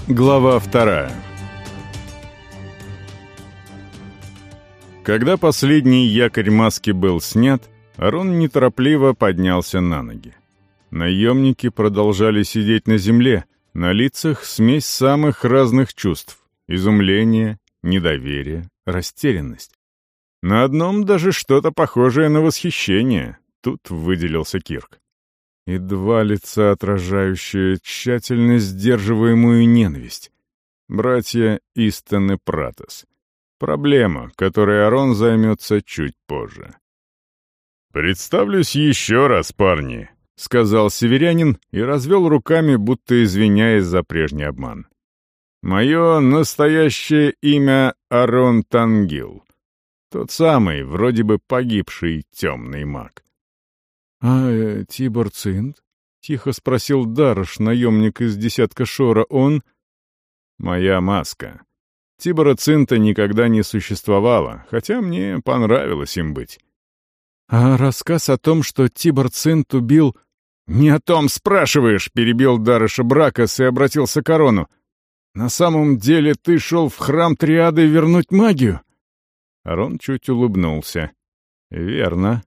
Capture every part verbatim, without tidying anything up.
Глава вторая. Когда последний якорь маски был снят, Арон неторопливо поднялся на ноги. Наемники продолжали сидеть на земле, на лицах смесь самых разных чувств — изумление, недоверие, растерянность. На одном даже что-то похожее на восхищение. Тут выделился Кирк. И два лица, отражающие тщательно сдерживаемую ненависть. Братья Истон и Пратос. Проблема, которой Арон займется чуть позже. «Представлюсь еще раз, парни», — сказал северянин и развел руками, будто извиняясь за прежний обман. «Мое настоящее имя Арон Тангил. Тот самый, вроде бы погибший темный маг». «А э, Тибор Цинт?» — тихо спросил Дарош, наемник из десятка Шора. «Он...» «Моя маска. Тибора Цинта никогда не существовало, хотя мне понравилось им быть». «А рассказ о том, что Тибор Цинт убил...» «Не о том спрашиваешь», — перебил Дароша Бракос и обратился к Арону. «На самом деле ты шел в храм Триады вернуть магию?» Арон чуть улыбнулся. «Верно.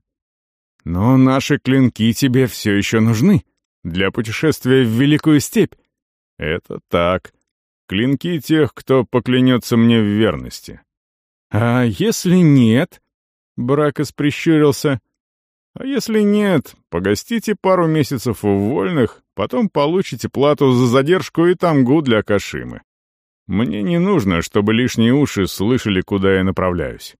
Но наши клинки тебе все еще нужны для путешествия в Великую Степь». «Это так. Клинки тех, кто поклянется мне в верности». «А если нет?» — Бракос прищурился. «А если нет, погостите пару месяцев у вольных, потом получите плату за задержку и тамгу для Кашимы. Мне не нужно, чтобы лишние уши слышали, куда я направляюсь».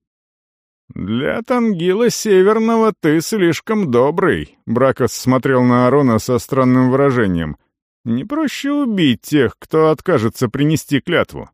«Для Тангила Северного ты слишком добрый», — Бракос смотрел на Арона со странным выражением. «Не проще убить тех, кто откажется принести клятву».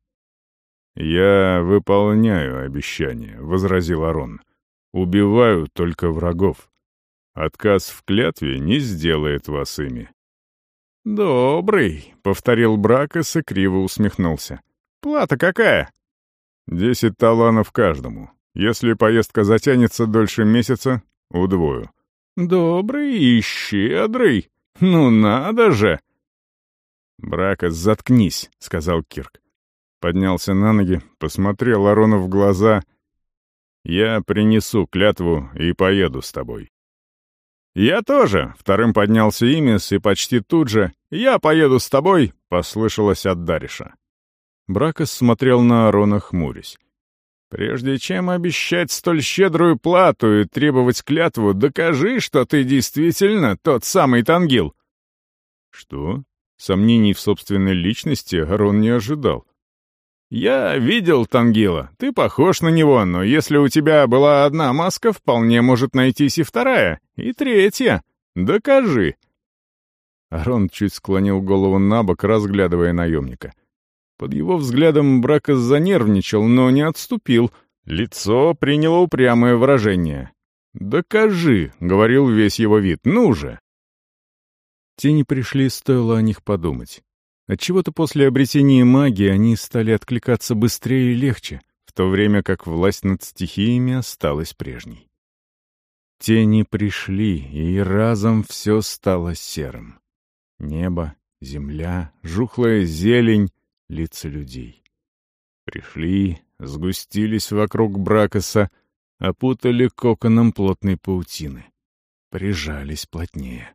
«Я выполняю обещание», — возразил Арон. «Убиваю только врагов. Отказ в клятве не сделает вас ими». «Добрый», — повторил Бракос и криво усмехнулся. «Плата какая?» «Десять таланов каждому. Если поездка затянется дольше месяца, удвою». «Добрый и щедрый. Ну надо же!» «Бракос, заткнись», — сказал Кирк. Поднялся на ноги, посмотрел Арону в глаза. «Я принесу клятву и поеду с тобой». «Я тоже», — вторым поднялся Имис, и почти тут же «Я поеду с тобой», — послышалось от Дариша. Бракос смотрел на Арона, хмурясь. «Прежде чем обещать столь щедрую плату и требовать клятву, докажи, что ты действительно тот самый Тангил». «Что?» Сомнений в собственной личности Арон не ожидал. «Я видел Тангила. Ты похож на него, но если у тебя была одна маска, вполне может найтись и вторая, и третья. Докажи». Арон чуть склонил голову набок, разглядывая наемника. Под его взглядом Бракос занервничал, но не отступил. Лицо приняло упрямое выражение. «Докажи», — говорил весь его вид, — «ну же». Тени пришли, стоило о них подумать. Отчего-то после обретения магии они стали откликаться быстрее и легче, в то время как власть над стихиями осталась прежней. Тени пришли, и разом все стало серым. Небо, земля, жухлая зелень, лица людей. Пришли, сгустились вокруг Бракоса, опутали коконом плотной паутины. Прижались плотнее.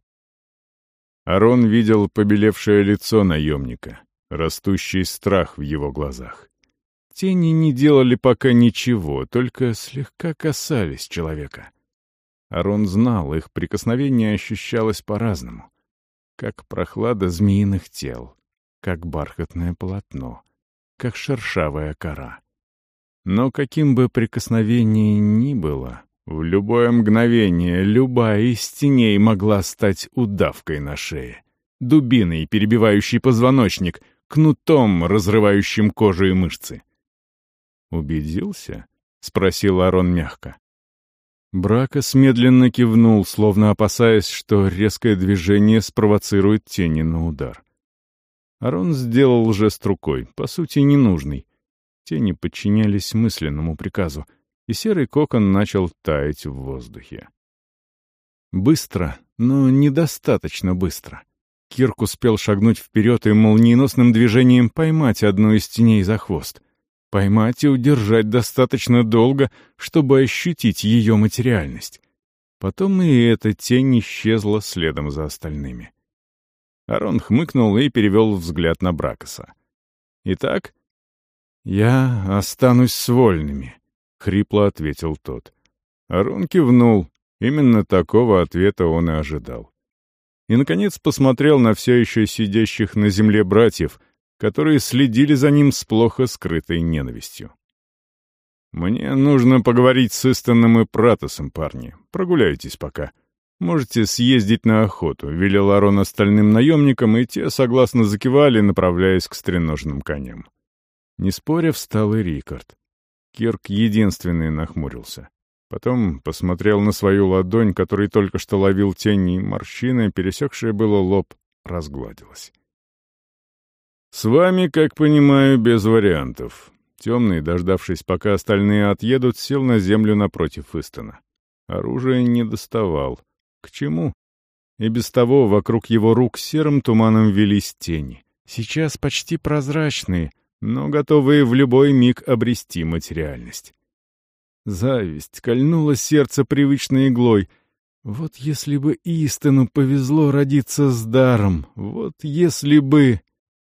Арон видел побелевшее лицо наемника, растущий страх в его глазах. Тени не делали пока ничего, только слегка касались человека. Арон знал, их прикосновение ощущалось по-разному. Как прохлада змеиных тел, как бархатное полотно, как шершавая кора. Но каким бы прикосновение ни было, в любое мгновение любая из теней могла стать удавкой на шее, дубиной, перебивающей позвоночник, кнутом, разрывающим кожу и мышцы. «Убедился?» — спросил Арон мягко. Бракос медленно кивнул, словно опасаясь, что резкое движение спровоцирует тени на удар. Арон сделал жест рукой, по сути, ненужный. Тени подчинялись мысленному приказу, и серый кокон начал таять в воздухе. Быстро, но недостаточно быстро. Кирк успел шагнуть вперед и молниеносным движением поймать одну из теней за хвост. Поймать и удержать достаточно долго, чтобы ощутить ее материальность. Потом и эта тень исчезла следом за остальными. Арон хмыкнул и перевел взгляд на Бракоса. «Итак, я останусь с вольными», — хрипло ответил тот. Арон кивнул. Именно такого ответа он и ожидал. И, наконец, посмотрел на все еще сидящих на земле братьев, которые следили за ним с плохо скрытой ненавистью. «Мне нужно поговорить с Истоном и Пратосом, парни. Прогуляйтесь пока. Можете съездить на охоту», — велел Арон остальным наемникам, и те согласно закивали, направляясь к стреножным коням. Не споря, встал и Рикард. Кирк единственный нахмурился. Потом посмотрел на свою ладонь, которой только что ловил тень, и морщина, пересекшая было лоб, разгладилась. «С вами, как понимаю, без вариантов». Темный, дождавшись, пока остальные отъедут, сел на землю напротив Истона. Оружие не доставал. К чему? И без того вокруг его рук серым туманом велись тени. Сейчас почти прозрачные, но готовые в любой миг обрести материальность. Зависть кольнула сердце привычной иглой. Вот если бы Истону повезло родиться с даром, вот если бы...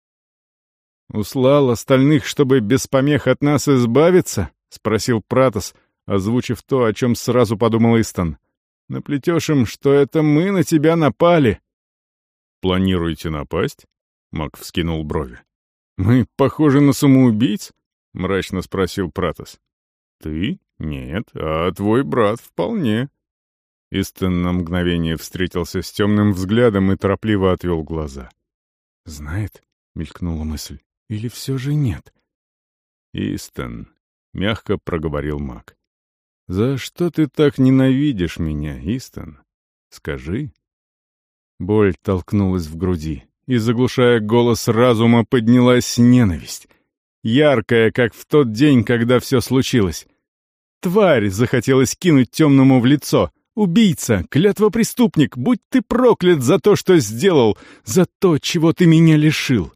«Услал остальных, чтобы без помех от нас избавиться?» — спросил Пратос, озвучив то, о чем сразу подумал Истон. «Наплетешь им, что это мы на тебя напали». «Планируете напасть?» — Маг вскинул брови. «Мы похожи на самоубийц?» — мрачно спросил Пратос. «Ты? Нет, а твой брат вполне». Истон на мгновение встретился с темным взглядом и торопливо отвел глаза. «Знает?» — мелькнула мысль. «Или все же нет?» «Истон», — мягко проговорил маг. «За что ты так ненавидишь меня, Истон? Скажи». Боль толкнулась в груди, и, заглушая голос разума, поднялась ненависть. Яркая, как в тот день, когда все случилось. Тварь захотелось кинуть темному в лицо. Убийца, клятвопреступник, будь ты проклят за то, что сделал, за то, чего ты меня лишил.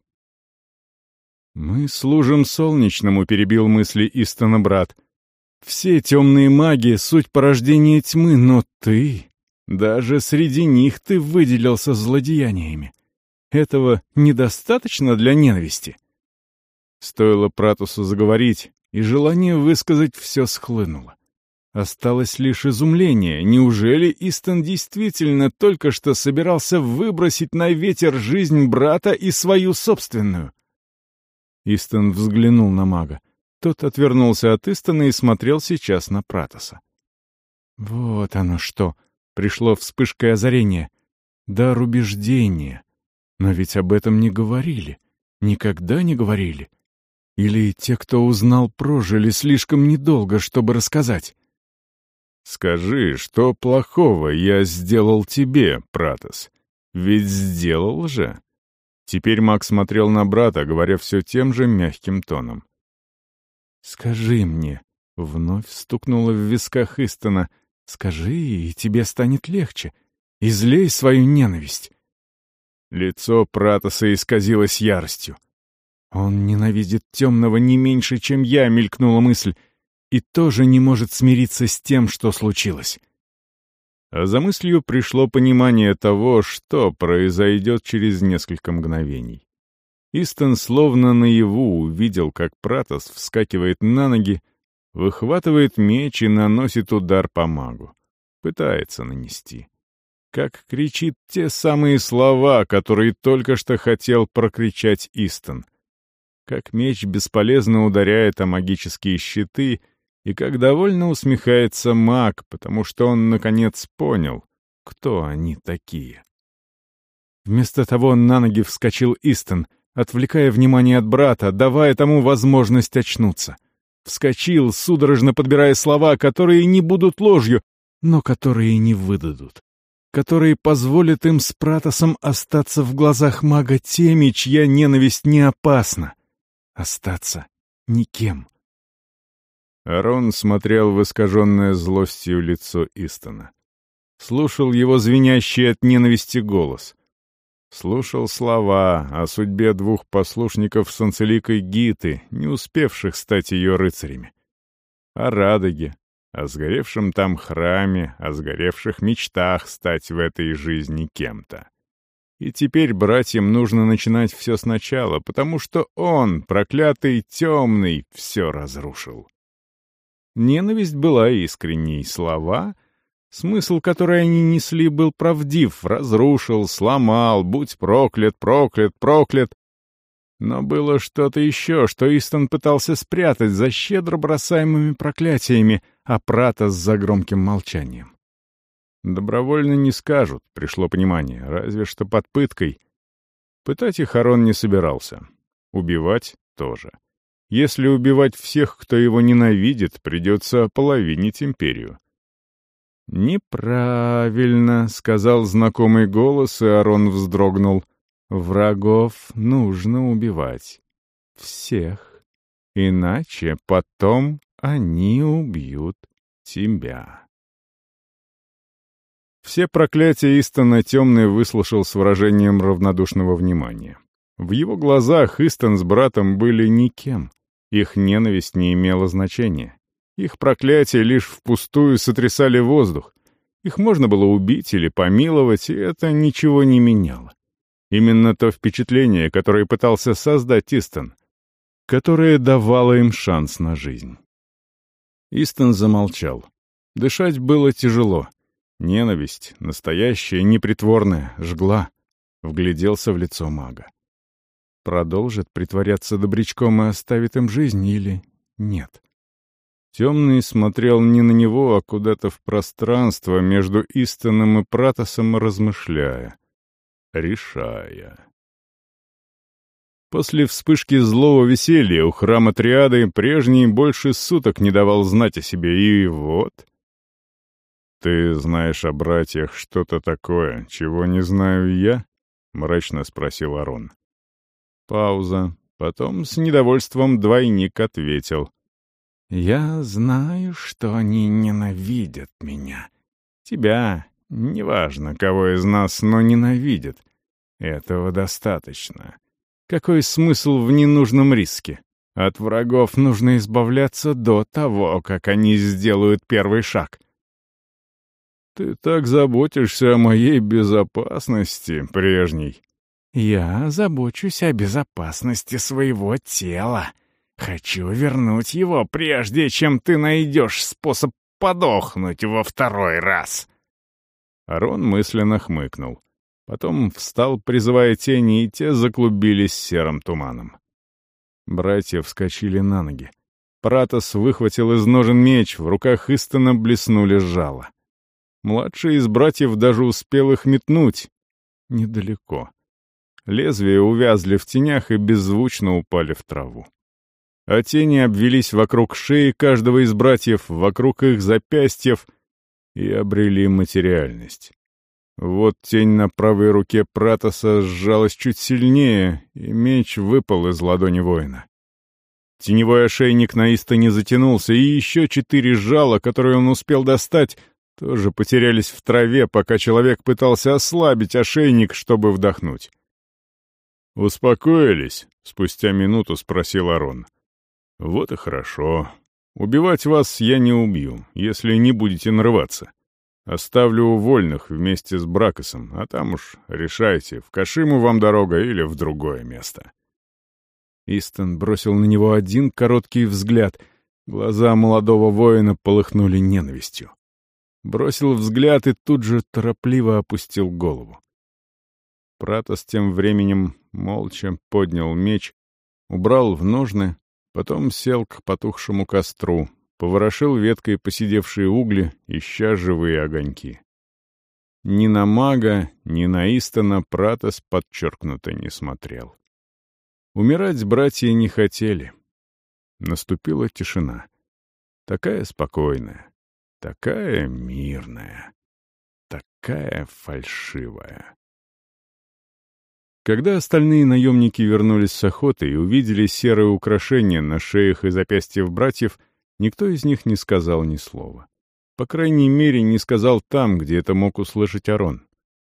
«Мы служим солнечному», — перебил мысли Истона брат. «Все темные маги — суть порождения тьмы, но ты... Даже среди них ты выделился злодеяниями. Этого недостаточно для ненависти?» Стоило Пратосу заговорить, и желание высказать все схлынуло. Осталось лишь изумление. Неужели Истон действительно только что собирался выбросить на ветер жизнь брата и свою собственную? Истон взглянул на мага. Тот отвернулся от Истона и смотрел сейчас на Пратоса. «Вот оно что!» — пришло вспышкой озарения. «Дар убеждения. Но ведь об этом не говорили. Никогда не говорили. Или те, кто узнал, прожили слишком недолго, чтобы рассказать?» «Скажи, что плохого я сделал тебе, Пратос? Ведь сделал же!» Теперь маг смотрел на брата, говоря все тем же мягким тоном. «Скажи мне», — вновь стукнуло в висках Истона, — «скажи, и тебе станет легче. Излей свою ненависть». Лицо Пратоса исказилось яростью. «Он ненавидит темного не меньше, чем я», — мелькнула мысль, «и тоже не может смириться с тем, что случилось». А за мыслью пришло понимание того, что произойдет через несколько мгновений. Истон словно наяву увидел, как Пратос вскакивает на ноги, выхватывает меч и наносит удар по магу. Пытается нанести. Как кричит те самые слова, которые только что хотел прокричать Истон. Как меч бесполезно ударяет о магические щиты, и как довольно усмехается маг, потому что он, наконец, понял, кто они такие. Вместо того на ноги вскочил Истон, отвлекая внимание от брата, давая тому возможность очнуться. Вскочил, судорожно подбирая слова, которые не будут ложью, но которые не выдадут. Которые позволят им с Пратосом остаться в глазах мага теми, чья ненависть не опасна. Остаться никем. Арон смотрел в искаженное злостью лицо Истона. Слушал его звенящий от ненависти голос. Слушал слова о судьбе двух послушников с Анцеликой Гиты, не успевших стать ее рыцарями. О Радоге, о сгоревшем там храме, о сгоревших мечтах стать в этой жизни кем-то. И теперь братьям нужно начинать все сначала, потому что он, проклятый темный, все разрушил. Ненависть была искренней, слова, смысл, который они несли, был правдив, разрушил, сломал, будь проклят, проклят, проклят. Но было что-то еще, что Истон пытался спрятать за щедро бросаемыми проклятиями, а Пратос за громким молчанием. Добровольно не скажут, пришло понимание, разве что под пыткой. Пытать их Арон не собирался. Убивать тоже. Если убивать всех, кто его ненавидит, придется ополовинить империю. «Неправильно», — сказал знакомый голос, и Арон вздрогнул. «Врагов нужно убивать. Всех. Иначе потом они убьют тебя». Все проклятия Истона Темный выслушал с выражением равнодушного внимания. В его глазах Истон с братом были никем. Их ненависть не имела значения. Их проклятия лишь впустую сотрясали воздух. Их можно было убить или помиловать, и это ничего не меняло. Именно то впечатление, которое пытался создать Истон, которое давало им шанс на жизнь. Истон замолчал. Дышать было тяжело. Ненависть, настоящая, непритворная, жгла. Вгляделся в лицо мага. Продолжит притворяться добрячком и оставит им жизнь или нет? Темный смотрел не на него, а куда-то в пространство между Истоном и Пратосом, размышляя, решая. После вспышки злого веселья у храма Триады прежний больше суток не давал знать о себе, и вот... «Ты знаешь о братьях что-то такое, чего не знаю я?» — мрачно спросил Арон. Пауза. Потом с недовольством двойник ответил. «Я знаю, что они ненавидят меня. Тебя, неважно, кого из нас, но ненавидят. Этого достаточно. Какой смысл в ненужном риске? От врагов нужно избавляться до того, как они сделают первый шаг». «Ты так заботишься о моей безопасности, прежний». «Я забочусь о безопасности своего тела. Хочу вернуть его, прежде чем ты найдешь способ подохнуть во второй раз». Арон мысленно хмыкнул. Потом встал, призывая тени, и те заклубились серым туманом. Братья вскочили на ноги. Пратос выхватил из ножен меч, в руках Истона блеснули жало. Младший из братьев даже успел их метнуть. Недалеко. Лезвия увязли в тенях и беззвучно упали в траву. А тени обвелись вокруг шеи каждого из братьев, вокруг их запястьев и обрели материальность. Вот тень на правой руке Пратоса сжалась чуть сильнее, и меч выпал из ладони воина. Теневой ошейник на Истоне затянулся, и еще четыре жала, которые он успел достать, тоже потерялись в траве, пока человек пытался ослабить ошейник, чтобы вдохнуть. «Успокоились?» — спустя минуту спросил Арон. «Вот и хорошо. Убивать вас я не убью, если не будете нарываться. Оставлю у вольных вместе с Бракосом, а там уж решайте, в Кашиму вам дорога или в другое место». Истон бросил на него один короткий взгляд. Глаза молодого воина полыхнули ненавистью. Бросил взгляд и тут же торопливо опустил голову. Пратос тем временем молча поднял меч, убрал в ножны, потом сел к потухшему костру, поворошил веткой поседевшие угли, ища живые огоньки. Ни на мага, ни на Истона Пратос подчеркнуто не смотрел. Умирать братья не хотели. Наступила тишина. Такая спокойная. Такая мирная, такая фальшивая. Когда остальные наемники вернулись с охоты и увидели серые украшения на шеях и запястьях братьев, никто из них не сказал ни слова. По крайней мере, не сказал там, где это мог услышать Арон.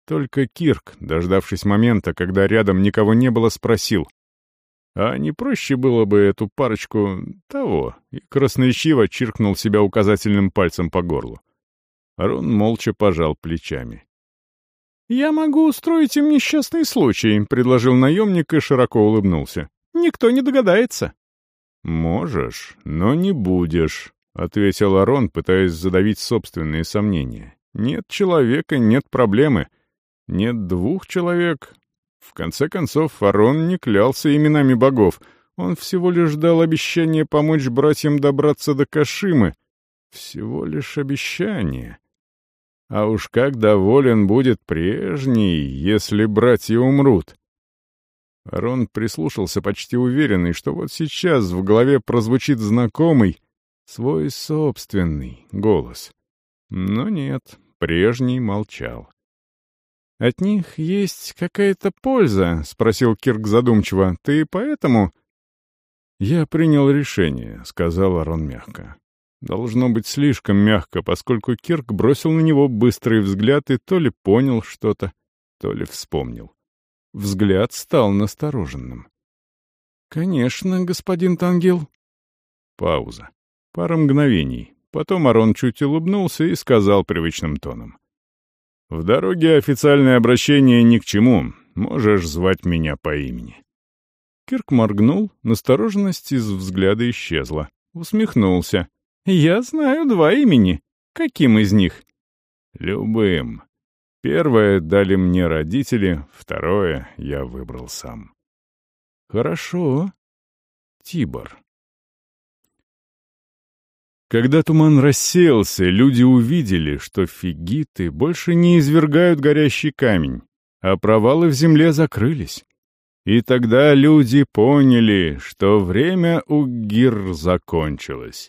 Только Кирк, дождавшись момента, когда рядом никого не было, спросил: «А не проще было бы эту парочку того?» И красноречиво чиркнул себя указательным пальцем по горлу. Арон молча пожал плечами. «Я могу устроить им несчастный случай», — предложил наемник и широко улыбнулся. «Никто не догадается». «Можешь, но не будешь», — ответил Арон, пытаясь задавить собственные сомнения. «Нет человека — нет проблемы. Нет двух человек». В конце концов, Арон не клялся именами богов. Он всего лишь дал обещание помочь братьям добраться до Кашимы. Всего лишь обещание. А уж как доволен будет прежний, если братья умрут. Арон прислушался, почти уверенный, что вот сейчас в голове прозвучит знакомый, свой собственный голос. Но нет, прежний молчал. «От них есть какая-то польза?» — спросил Кирк задумчиво. «Ты поэтому...» «Я принял решение», — сказал Арон мягко. Должно быть слишком мягко, поскольку Кирк бросил на него быстрый взгляд и то ли понял что-то, то ли вспомнил. Взгляд стал настороженным. «Конечно, господин Тангил». Пауза. Пара мгновений. Потом Арон чуть улыбнулся и сказал привычным тоном: «В дороге официальное обращение ни к чему. Можешь звать меня по имени». Кирк моргнул, настороженность из взгляда исчезла. Усмехнулся. «Я знаю два имени. Каким из них?» «Любым. Первое дали мне родители, второе я выбрал сам». «Хорошо. Тибор». Когда туман рассеялся, люди увидели, что фигиты больше не извергают горящий камень, а провалы в земле закрылись. И тогда люди поняли, что время Уггир закончилось.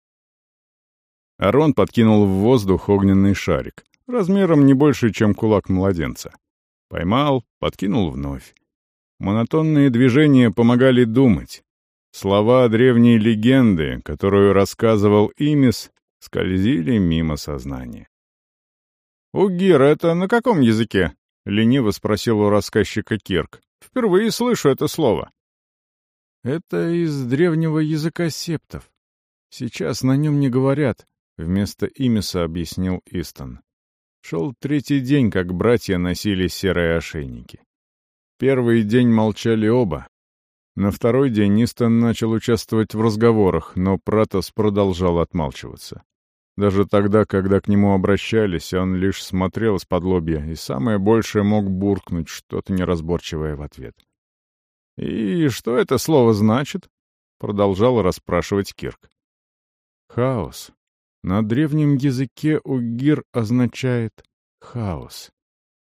Арон подкинул в воздух огненный шарик, размером не больше, чем кулак младенца. Поймал, подкинул вновь. Монотонные движения помогали думать. Слова древней легенды, которую рассказывал Имис, скользили мимо сознания. «Уггир, это на каком языке?» — лениво спросил у рассказчика Кирк. «Впервые слышу это слово». «Это из древнего языка септов. Сейчас на нем не говорят», — вместо Имиса объяснил Истон. Шел третий день, как братья носили серые ошейники. Первый день молчали оба. На второй день Истон начал участвовать в разговорах, но Пратос продолжал отмалчиваться. Даже тогда, когда к нему обращались, он лишь смотрел из-под лобья и самое большее мог буркнуть что-то неразборчивое в ответ. «И что это слово значит?» — продолжал расспрашивать Кирк. «Хаос. На древнем языке Уггир означает «хаос».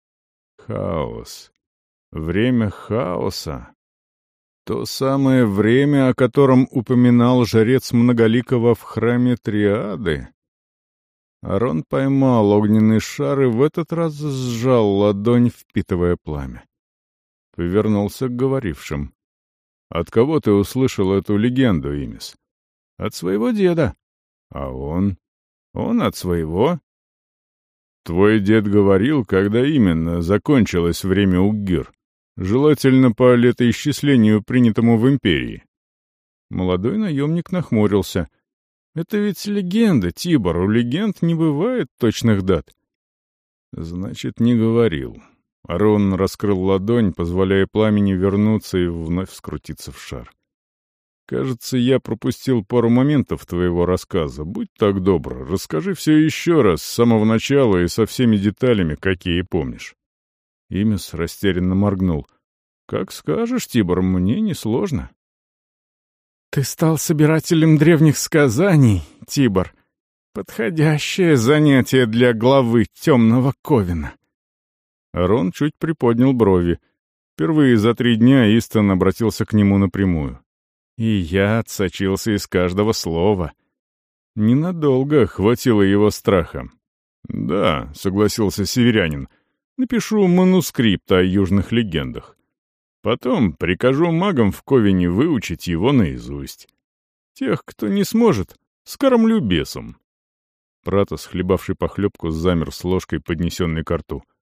Хаос. Время хаоса. То самое время, о котором упоминал жрец Многоликого в храме Триады. Арон поймал огненный шар и в этот раз сжал ладонь, впитывая пламя. Повернулся к говорившим. «От кого ты услышал эту легенду, Имис?» «От своего деда». «А он?» «Он от своего». «Твой дед говорил, когда именно закончилось время Уггир. Желательно по летоисчислению, принятому в Империи». Молодой наемник нахмурился. «Это ведь легенда, Тибор, у легенд не бывает точных дат». «Значит, не говорил». Арон раскрыл ладонь, позволяя пламени вернуться и вновь скрутиться в шар. «Кажется, я пропустил пару моментов твоего рассказа. Будь так добр, расскажи все еще раз, с самого начала и со всеми деталями, какие помнишь». Имис растерянно моргнул. «Как скажешь, Тибор, мне несложно». «Ты стал собирателем древних сказаний, Тибор. Подходящее занятие для главы Темного Ковена». Арон чуть приподнял брови. Впервые за три дня Истон обратился к нему напрямую. И я отсочился из каждого слова. Ненадолго хватило его страха. «Да», — согласился северянин, — «напишу манускрипт о южных легендах. Потом прикажу магам в Ковене выучить его наизусть. Тех, кто не сможет, скормлю бесом». Пратос, хлебавший похлебку, замер с ложкой, поднесенной ко рту.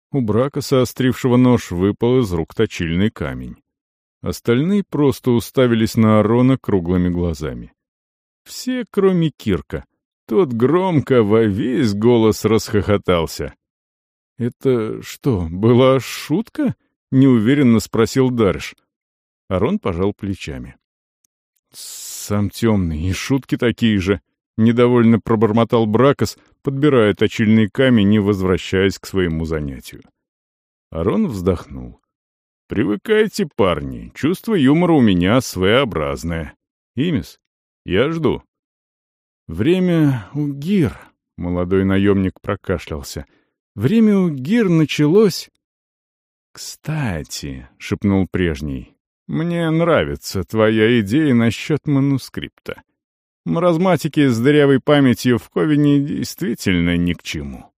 У Бракоса, острившего нож, выпал из рук точильный камень. Остальные просто уставились на Арона круглыми глазами. Все, кроме Кирка. Тот громко во весь голос расхохотался. «Это что, была шутка?» — неуверенно спросил Дарш. Арон пожал плечами. «Сам темный, и шутки такие же», — недовольно пробормотал Бракос, подбирая точильный камень и возвращаясь к своему занятию. Арон вздохнул. «Привыкайте, парни, чувство юмора у меня своеобразное. Имис, я жду». «Время у Гир», — молодой наемник прокашлялся. «Время у Гир началось...» «Кстати», — шепнул прежний, — «мне нравится твоя идея насчет манускрипта. Маразматики с дырявой памятью в Ковине действительно ни к чему».